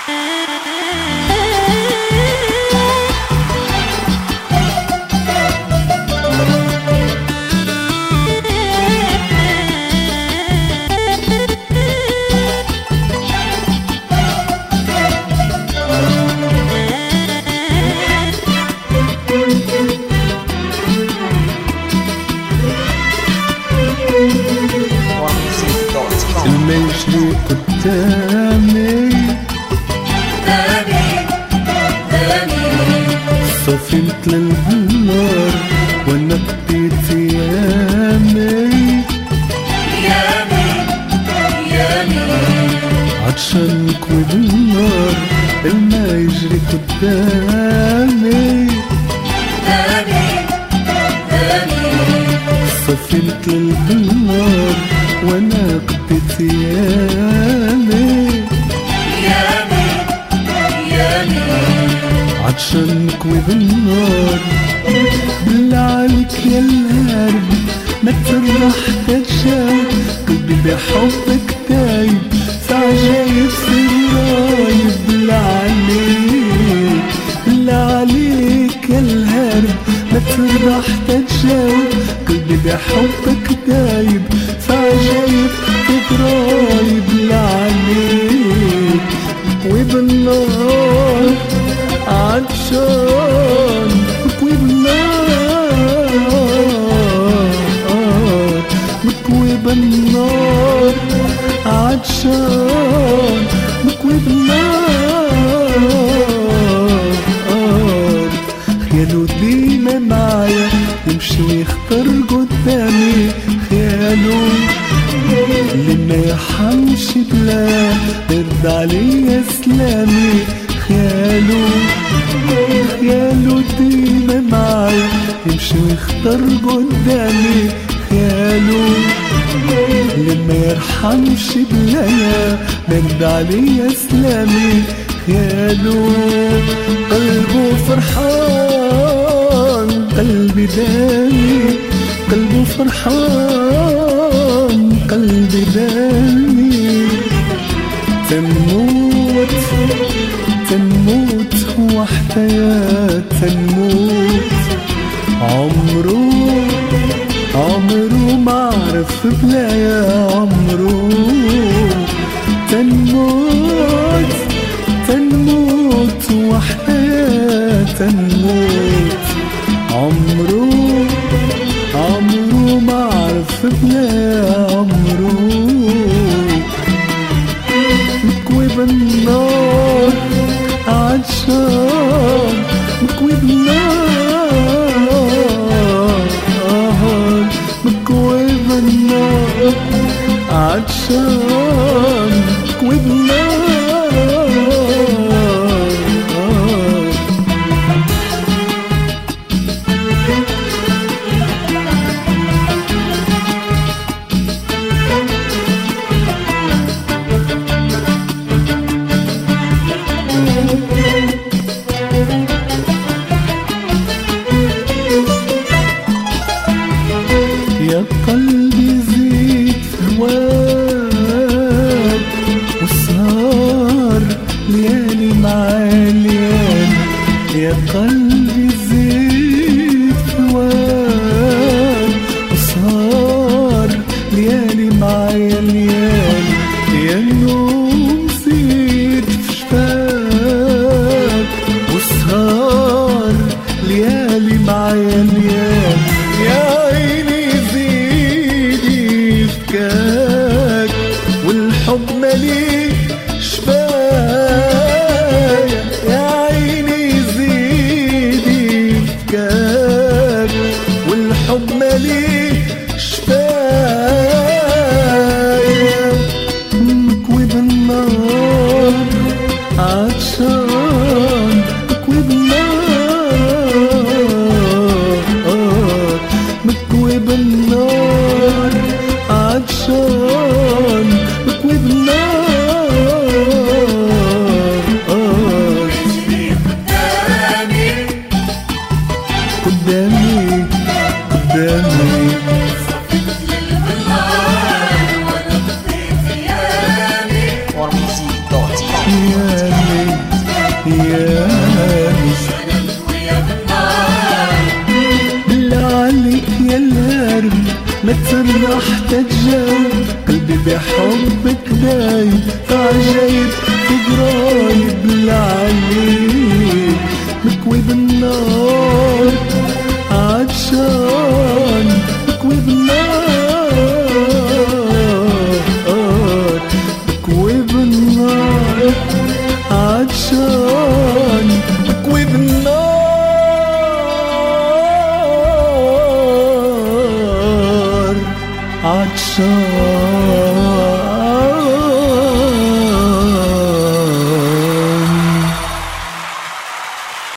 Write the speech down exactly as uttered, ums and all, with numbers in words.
المجري قدامي صفنت للنار وانا بديت يامي عطشانك وبالنار الماء يجري قدامي صفنت للنار وانا قضيت يامي عطشانك وبالنار. بالله عليك يا الهارب ما تروح تتشاف قلبي بحبك دايب في عجايب في الرايب. بالله عليك بالله عليك يا الهارب ما تروح تتشاف قلبي بحبك دايب في عجايب في الرايب. بالله عليك وبالنار عطشان مكوي بالنار مكوي بالنار عطشان مكوي بالنار. خياله ديما معايا يمشي ويختار قدامي خياله اللي ما يرحمش بلا يرد عليا سلامي. خياله خياله ديما معايا يمشي ويختار قدامي خياله اللي ما يرحمش بلايا مرد عليا سلامي. خياله قلبه فرحان قلبي داني قلبه فرحان قلبي داني. تنموت تنموت وحدايا تنموت عمره عمره ما عرف بلايا عمره. تنموت تنموت وحدايا تنموت عمره عمره ما عرف بلايا عمره. مكوي بالنار عطشان مكوي بالنار مكوي بالنار عطشان مكوي بالنار. يا قلبي زيد في هواك وسهر ليالي مع ليالي. يا قلبي زيد في هواك وسهر ليالي مع ليالي. يا نوم زيد في شفاك وسهر ليالي مع ليالي. يا عيني زيدي فكاك والحب مليء شفايا. يا عيني زيدي فكاك والحب مليء شفايا. مكوي بالنار عطشان مكوي بالنار مكوي بالنار عطشان مكوي بالنار. قدامي قدامي Warmusic dot com. يامي ايامي. بالله عليك يا الهرم ما تسرح تتجاوب، قلبي بحبك دايب عجايب في قرايب. بالله عليك مكوي بالنار عطشان، مكوي بالنار، مكوي بالنار عطشان، مكوي بالنار عطشان.